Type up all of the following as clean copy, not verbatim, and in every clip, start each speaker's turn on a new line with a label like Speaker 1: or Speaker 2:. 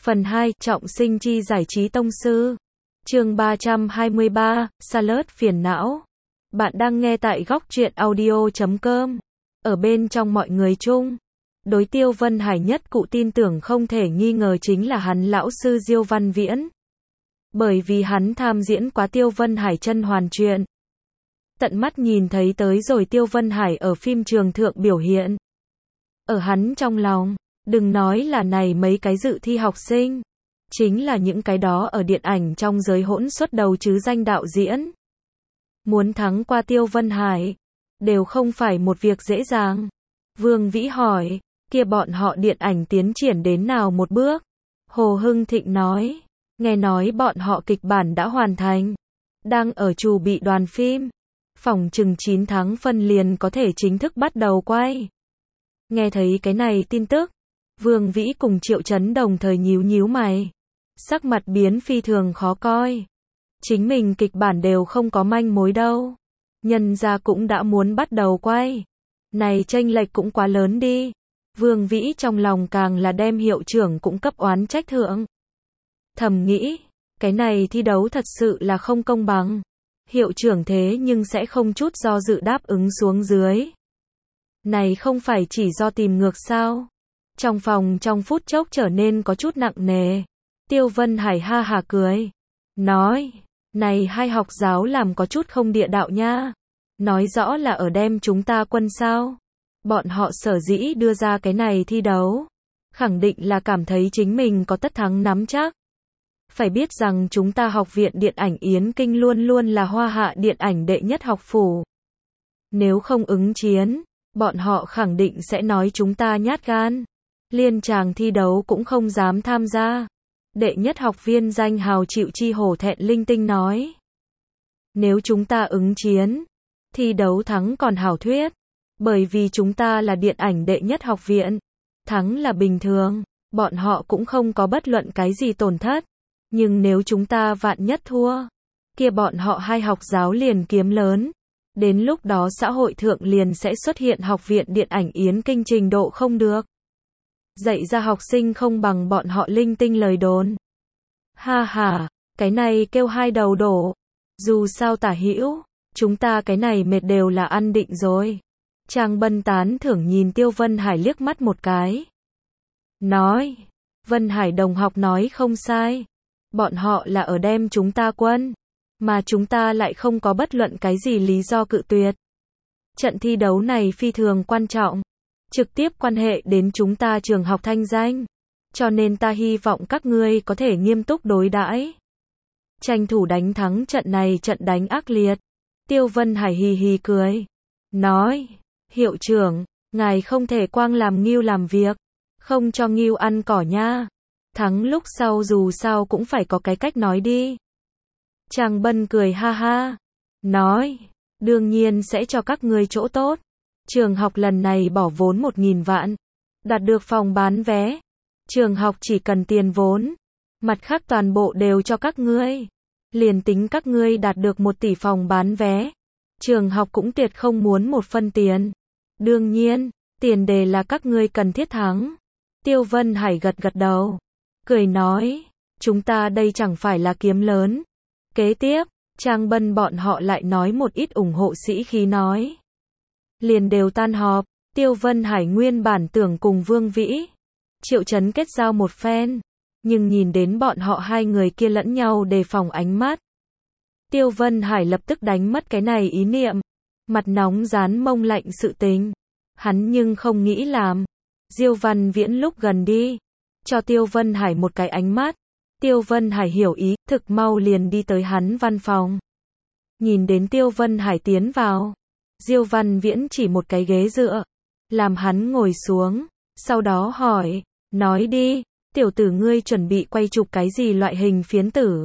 Speaker 1: Phần 2, trọng sinh chi giải trí tông sư. Chương 323, Salad phiền não. Bạn đang nghe tại góc truyện audio.com. Ở bên trong mọi người chung, đối Tiêu Vân Hải nhất cụ tin tưởng không thể nghi ngờ chính là hắn lão sư Diêu Văn Viễn. Bởi vì hắn tham diễn quá Tiêu Vân Hải chân hoàn truyện. Tận mắt nhìn thấy tới rồi Tiêu Vân Hải ở phim trường thượng biểu hiện. Ở hắn trong lòng, đừng nói là này mấy cái dự thi học sinh, chính là những cái đó ở điện ảnh trong giới hỗn xuất đầu chứ danh đạo diễn. Muốn thắng qua Tiêu Vân Hải, đều không phải một việc dễ dàng. Vương Vĩ hỏi, kia bọn họ điện ảnh tiến triển đến nào một bước? Hồ Hưng Thịnh nói, nghe nói bọn họ kịch bản đã hoàn thành, đang ở chuẩn bị đoàn phim, phỏng chừng 9 tháng phân liền có thể chính thức bắt đầu quay. Nghe thấy cái này tin tức, Vương Vĩ cùng Triệu Chấn đồng thời nhíu nhíu mày, sắc mặt biến phi thường khó coi. Chính mình kịch bản đều không có manh mối đâu, nhân gia cũng đã muốn bắt đầu quay, này chênh lệch cũng quá lớn đi. Vương Vĩ trong lòng càng là đem hiệu trưởng cũng cấp oán trách thượng. Thầm nghĩ, cái này thi đấu thật sự là không công bằng. Hiệu trưởng thế nhưng sẽ không chút do dự đáp ứng xuống dưới. Này không phải chỉ do tìm ngược sao? Trong phòng trong phút chốc trở nên có chút nặng nề. Tiêu Vân Hải ha hà cười, nói, này hai học giáo làm có chút không địa đạo nha. Nói rõ là ở đem chúng ta quân sao? Bọn họ sở dĩ đưa ra cái này thi đấu, khẳng định là cảm thấy chính mình có tất thắng nắm chắc. Phải biết rằng chúng ta học viện điện ảnh Yến Kinh luôn luôn là Hoa Hạ điện ảnh đệ nhất học phủ. Nếu không ứng chiến, bọn họ khẳng định sẽ nói chúng ta nhát gan. Liên tràng thi đấu cũng không dám tham gia. Đệ nhất học viên danh hào Triệu Chi hổ thẹn linh tinh nói. Nếu chúng ta ứng chiến, thi đấu thắng còn hảo thuyết. Bởi vì chúng ta là điện ảnh đệ nhất học viện. Thắng là bình thường, bọn họ cũng không có bất luận cái gì tổn thất. Nhưng nếu chúng ta vạn nhất thua, kia bọn họ hai học giáo liền kiếm lớn. Đến lúc đó xã hội thượng liền sẽ xuất hiện học viện điện ảnh Yến Kinh trình độ không được. Dạy ra học sinh không bằng bọn họ linh tinh lời đồn. Ha ha, cái này kêu hai đầu đổ. Dù sao tả hữu, chúng ta cái này mệt đều là ăn định rồi. Trang Bân tán thưởng nhìn Tiêu Vân Hải liếc mắt một cái. Nói, Vân Hải đồng học nói không sai. Bọn họ là ở đem chúng ta quân, mà chúng ta lại không có bất luận cái gì lý do cự tuyệt. Trận thi đấu này phi thường quan trọng, trực tiếp quan hệ đến chúng ta trường học thanh danh, cho nên ta hy vọng các ngươi có thể nghiêm túc đối đãi, tranh thủ đánh thắng trận này trận đánh ác liệt. Tiêu Vân Hải hì hì cười, nói, hiệu trưởng, ngài không thể quang làm ngưu làm việc, không cho ngưu ăn cỏ nha. Thắng lúc sau dù sao cũng phải có cái cách nói đi. Trang Bân cười ha ha, nói, đương nhiên sẽ cho các ngươi chỗ tốt. Trường học lần này bỏ vốn 1.000 vạn, đạt được phòng bán vé. Trường học chỉ cần tiền vốn, mặt khác toàn bộ đều cho các ngươi. Liền tính các ngươi đạt được 1 tỷ phòng bán vé, trường học cũng tuyệt không muốn một phân tiền. Đương nhiên, tiền đề là các ngươi cần thiết thắng. Tiêu Vân Hải gật gật đầu, cười nói, chúng ta đây chẳng phải là kiếm lớn. Kế tiếp, Trang Bân bọn họ lại nói một ít ủng hộ sĩ khí nói. Liền đều tan họp, Tiêu Vân Hải nguyên bản tưởng cùng Vương Vĩ, Triệu Chấn kết giao một phen, nhưng nhìn đến bọn họ hai người kia lẫn nhau đề phòng ánh mắt. Tiêu Vân Hải lập tức đánh mất cái này ý niệm, mặt nóng rán mông lạnh sự tình. Hắn nhưng không nghĩ làm. Diêu Văn Viễn lúc gần đi, cho Tiêu Vân Hải một cái ánh mắt. Tiêu Vân Hải hiểu ý, thực mau liền đi tới hắn văn phòng. Nhìn đến Tiêu Vân Hải tiến vào, Diêu Văn Viễn chỉ một cái ghế dựa, làm hắn ngồi xuống, sau đó hỏi, nói đi, tiểu tử ngươi chuẩn bị quay chụp cái gì loại hình phiến tử?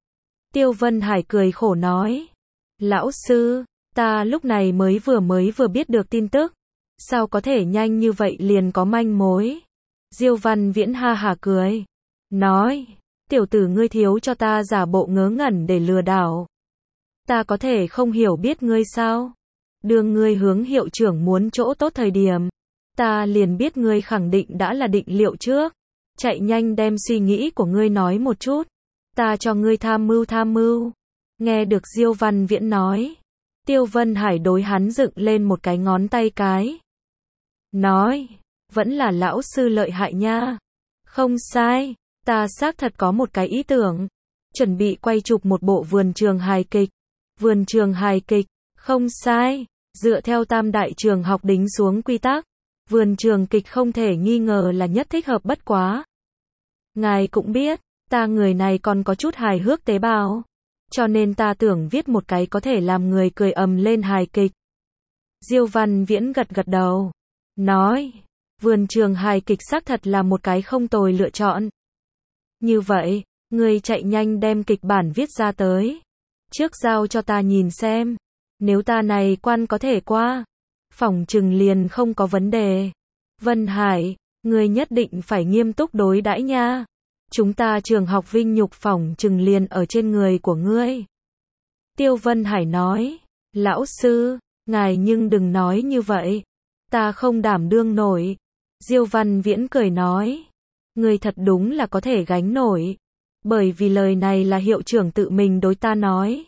Speaker 1: Tiêu Vân Hải cười khổ nói, lão sư, ta lúc này mới vừa biết được tin tức, sao có thể nhanh như vậy liền có manh mối? Diêu Văn Viễn ha hà cười, nói, tiểu tử ngươi thiếu cho ta giả bộ ngớ ngẩn để lừa đảo. Ta có thể không hiểu biết ngươi sao? Đương ngươi hướng hiệu trưởng muốn chỗ tốt thời điểm, ta liền biết ngươi khẳng định đã là định liệu trước. chạy nhanh đem suy nghĩ của ngươi nói một chút. Ta cho ngươi tham mưu. Nghe được Diêu Văn Viễn nói. Tiêu Vân Hải đối hắn dựng lên một cái ngón tay cái. Nói, vẫn là lão sư lợi hại nha. Không sai, ta xác thật có một cái ý tưởng. Chuẩn bị quay chụp một bộ vườn trường hài kịch. Vườn trường hài kịch, không sai, dựa theo tam đại trường học đính xuống quy tắc. Vườn trường kịch không thể nghi ngờ là nhất thích hợp bất quá. Ngài cũng biết, ta người này còn có chút hài hước tế bào. Cho nên ta tưởng viết một cái có thể làm người cười ầm lên hài kịch. Diêu Văn Viễn gật gật đầu. Nói, vườn trường hài kịch xác thật là một cái không tồi lựa chọn. Như vậy, ngươi chạy nhanh đem kịch bản viết ra tới. Trước giao cho ta nhìn xem. Nếu ta này quan có thể qua, phỏng chừng liền không có vấn đề. Vân Hải, ngươi nhất định phải nghiêm túc đối đãi nha. Chúng ta trường học vinh nhục phỏng chừng liền ở trên người của ngươi. Tiêu Vân Hải nói, lão sư, ngài nhưng đừng nói như vậy. Ta không đảm đương nổi. Diêu Văn Viễn cười nói, ngươi thật đúng là có thể gánh nổi. Bởi vì lời này là hiệu trưởng tự mình đối ta nói.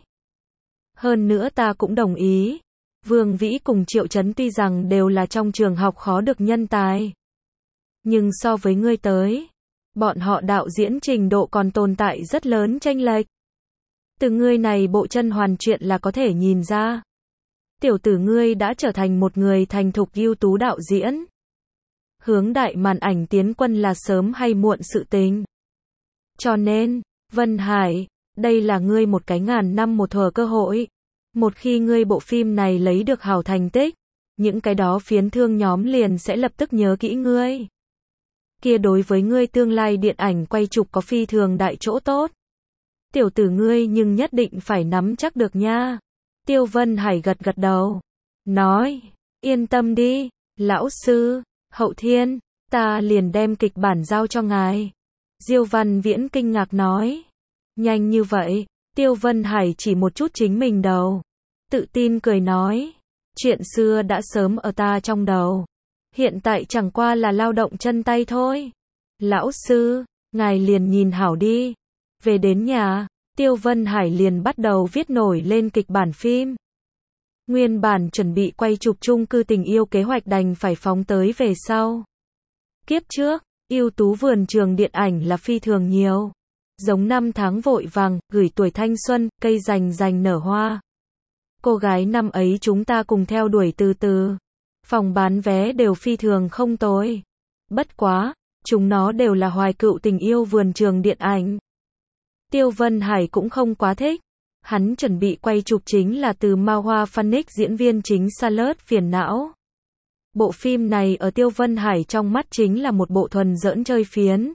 Speaker 1: Hơn nữa ta cũng đồng ý. Vương Vĩ cùng Triệu Chấn tuy rằng đều là trong trường học khó được nhân tài. Nhưng so với ngươi tới, bọn họ đạo diễn trình độ còn tồn tại rất lớn chênh lệch. Từ ngươi này bộ chân hoàn truyện là có thể nhìn ra. Tiểu tử ngươi đã trở thành một người thành thục ưu tú đạo diễn. Hướng đại màn ảnh tiến quân là sớm hay muộn sự tình. Cho nên, Vân Hải, đây là ngươi một cái ngàn năm một thở cơ hội. Một khi ngươi bộ phim này lấy được hảo thành tích, những cái đó phiến thương nhóm liền sẽ lập tức nhớ kỹ ngươi. Kia đối với ngươi tương lai điện ảnh quay chụp có phi thường đại chỗ tốt. Tiểu tử ngươi nhưng nhất định phải nắm chắc được nha. Tiêu Vân Hải gật gật đầu. Nói, yên tâm đi, lão sư, hậu thiên, ta liền đem kịch bản giao cho ngài. Diêu Văn Viễn kinh ngạc nói. Nhanh như vậy, Tiêu Vân Hải chỉ một chút chính mình đầu. Tự tin cười nói. Chuyện xưa đã sớm ở ta trong đầu. Hiện tại chẳng qua là lao động chân tay thôi. Lão sư, ngài liền nhìn hảo đi. Về đến nhà, Tiêu Vân Hải liền bắt đầu viết nổi lên kịch bản phim. Nguyên bản chuẩn bị quay chụp chung cư tình yêu kế hoạch đành phải phóng tới về sau. Kiếp trước, ưu tú vườn trường điện ảnh là phi thường nhiều. Giống năm tháng vội vàng, gửi tuổi thanh xuân, cây rành rành nở hoa. Cô gái năm ấy chúng ta cùng theo đuổi từ từ. Phòng bán vé đều phi thường không tồi. Bất quá, chúng nó đều là hoài cựu tình yêu vườn trường điện ảnh. Tiêu Vân Hải cũng không quá thích. Hắn chuẩn bị quay chụp chính là từ Ma Hoa Phoenix diễn viên chính Salad phiền não. Bộ phim này ở Tiêu Vân Hải trong mắt chính là một bộ thuần giỡn chơi phiến.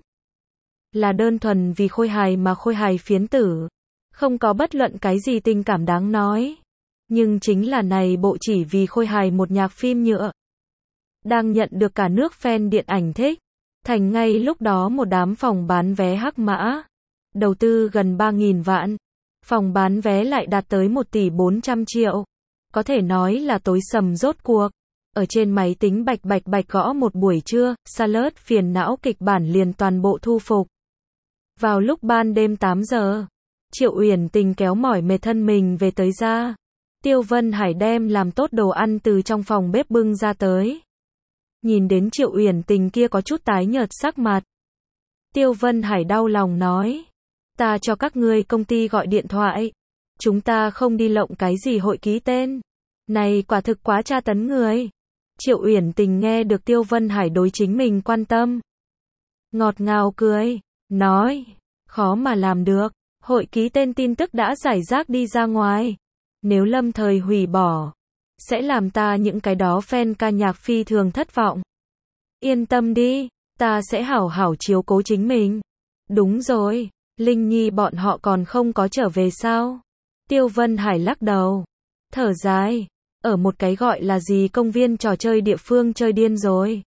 Speaker 1: Là đơn thuần vì khôi hài mà khôi hài phiến tử. Không có bất luận cái gì tình cảm đáng nói. Nhưng chính là này bộ chỉ vì khôi hài một nhạc phim nhựa. Đang nhận được cả nước fan điện ảnh thích. Thành ngay lúc đó một đám phòng bán vé hắc mã. Đầu tư gần 3.000 vạn. Phòng bán vé lại đạt tới 1 tỷ 400 triệu. Có thể nói là tối sầm rốt cuộc. Ở trên máy tính bạch bạch gõ một buổi trưa, Salad phiền não kịch bản liền toàn bộ thu phục. Vào lúc ban đêm 8 giờ, Triệu Uyển Tình kéo mỏi mệt thân mình về tới ra. Tiêu Vân Hải đem làm tốt đồ ăn từ trong phòng bếp bưng ra tới. Nhìn đến Triệu Uyển Tình kia có chút tái nhợt sắc mặt. Tiêu Vân Hải đau lòng nói. Ta cho các ngươi công ty gọi điện thoại. Chúng ta không đi lộng cái gì hội ký tên. Này quả thực quá tra tấn người. Triệu Uyển Tình nghe được Tiêu Vân Hải đối chính mình quan tâm. Ngọt ngào cười. Nói. Khó mà làm được. Hội ký tên tin tức đã giải rác đi ra ngoài. Nếu lâm thời hủy bỏ, sẽ làm ta những cái đó fan ca nhạc phi thường thất vọng. Yên tâm đi, ta sẽ hảo hảo chiếu cố chính mình. Đúng rồi, Linh Nhi bọn họ còn không có trở về sao? Tiêu Vân Hải lắc đầu. Thở dài, ở một cái gọi là gì công viên trò chơi địa phương chơi điên rồi.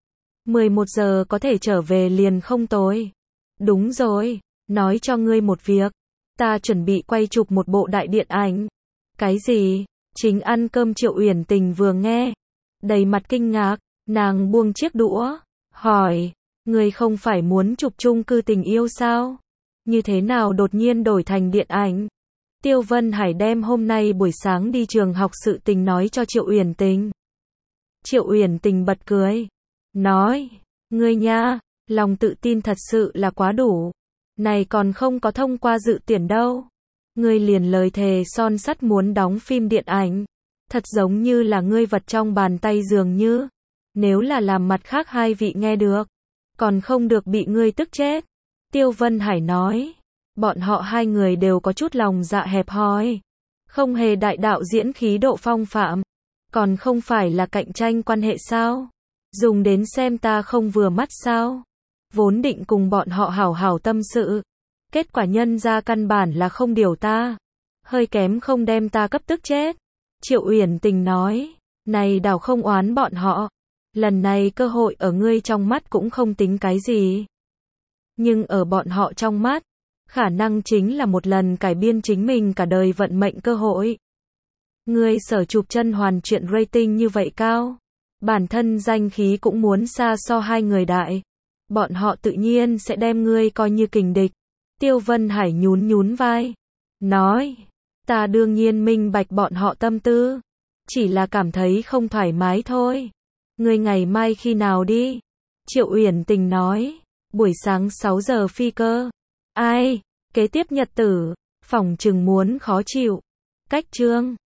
Speaker 1: 11 giờ có thể trở về liền không tồi. Đúng rồi, nói cho ngươi một việc. Ta chuẩn bị quay chụp một bộ đại điện ảnh. Cái gì? Chính ăn cơm Triệu Uyển Tình vừa nghe. Đầy mặt kinh ngạc, nàng buông chiếc đũa. Hỏi, Ngươi không phải muốn chụp chung cư tình yêu sao? Như thế nào đột nhiên đổi thành điện ảnh? Tiêu Vân Hải đem hôm nay buổi sáng đi trường học sự tình nói cho Triệu Uyển Tình. Triệu Uyển Tình bật cười, nói, ngươi nha, lòng tự tin thật sự là quá đủ. Này còn không có thông qua dự tuyển đâu. Ngươi liền lời thề son sắt muốn đóng phim điện ảnh. Thật giống như là ngươi vật trong bàn tay dường như. Nếu là làm mặt khác hai vị nghe được, còn không được bị ngươi tức chết. Tiêu Vân Hải nói, bọn họ hai người đều có chút lòng dạ hẹp hòi. Không hề đại đạo diễn khí độ phong phạm. Còn không phải là cạnh tranh quan hệ sao? Dùng đến xem ta không vừa mắt sao? Vốn định cùng bọn họ hảo hảo tâm sự. Kết quả nhân ra căn bản là không điều ta. Hơi kém không đem ta cấp tức chết. Triệu Uyển Tình nói, này đảo không oán bọn họ. Lần này cơ hội ở ngươi trong mắt cũng không tính cái gì. Nhưng ở bọn họ trong mắt, khả năng chính là một lần cải biên chính mình cả đời vận mệnh cơ hội. Ngươi sở chụp chân hoàn chuyện rating như vậy cao. Bản thân danh khí cũng muốn xa so hai người đại. Bọn họ tự nhiên sẽ đem ngươi coi như kình địch. Tiêu Vân Hải nhún nhún vai. Nói, ta đương nhiên minh bạch bọn họ tâm tư. Chỉ là cảm thấy không thoải mái thôi. Ngươi ngày mai khi nào đi? Triệu Uyển Tình nói, buổi sáng 6 giờ phi cơ. Ai, kế tiếp nhật tử, phỏng chừng muốn khó chịu. Cách chương